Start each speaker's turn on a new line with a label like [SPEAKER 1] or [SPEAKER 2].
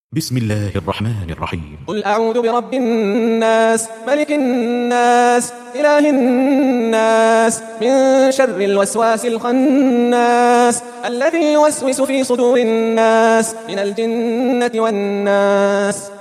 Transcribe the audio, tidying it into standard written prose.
[SPEAKER 1] بسم الله الرحمن الرحيم.
[SPEAKER 2] قل أعوذ برب الناس ملك الناس إله الناس من شر الوسواس الخناس الذي يوسوس في صدور الناس من الجنة والناس.